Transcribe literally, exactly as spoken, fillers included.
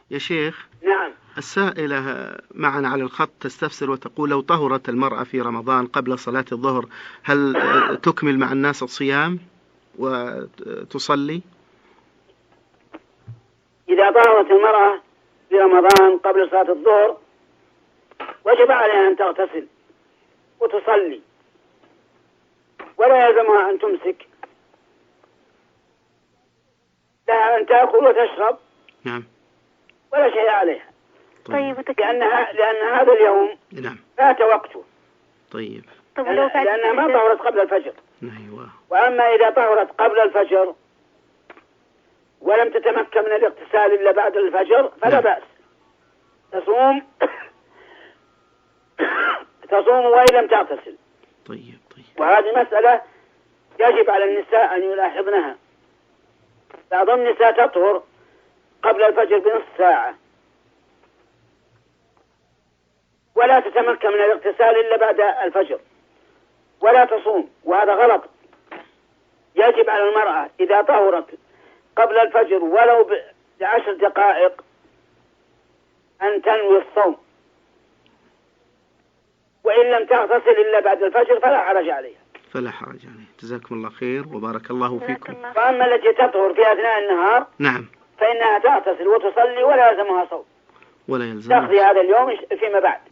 يا شيخ. نعم. السائلة معنا على الخط تستفسر وتقول: لو طهرت المرأة في رمضان قبل صلاة الظهر هل تكمل مع الناس الصيام وتصلي؟ إذا طهرت المرأة في رمضان قبل صلاة الظهر وجب عليها أن تغتسل وتصلي، ولا يلزمها أن تمسك، لها أن تأكل وتشرب. نعم. ولا شيء عليها. طيب. لأنها لأن هذا اليوم نعم فات وقته. طيب. طب لو فات لأنها ما طهرت قبل الفجر. أيوة. وأما إذا طهرت قبل الفجر ولم تتمكن من الاغتسال إلا بعد الفجر فلا نعم. بأس، تصوم تصوم وإن لم تغتسل. طيب طيب. وهذه مسألة يجب على النساء أن يلاحظنها. بعض النساء تطهر قبل الفجر بنصف ساعة ولا تتمكن من الاغتسال إلا بعد الفجر ولا تصوم، وهذا غلط. يجب على المرأة إذا طهرت قبل الفجر ولو بعشر دقائق أن تنوي الصوم، وإن لم تغتسل إلا بعد الفجر فلا حرج عليها. فلا حرج عليه. جزاكم الله خير وبارك الله فيكم. وأما التي تطهر في أثناء النهار نعم فإنها تغتسل وتصلي ولا يلزمها صوم، ولا يلزمها تقضي هذا اليوم فيما بعد.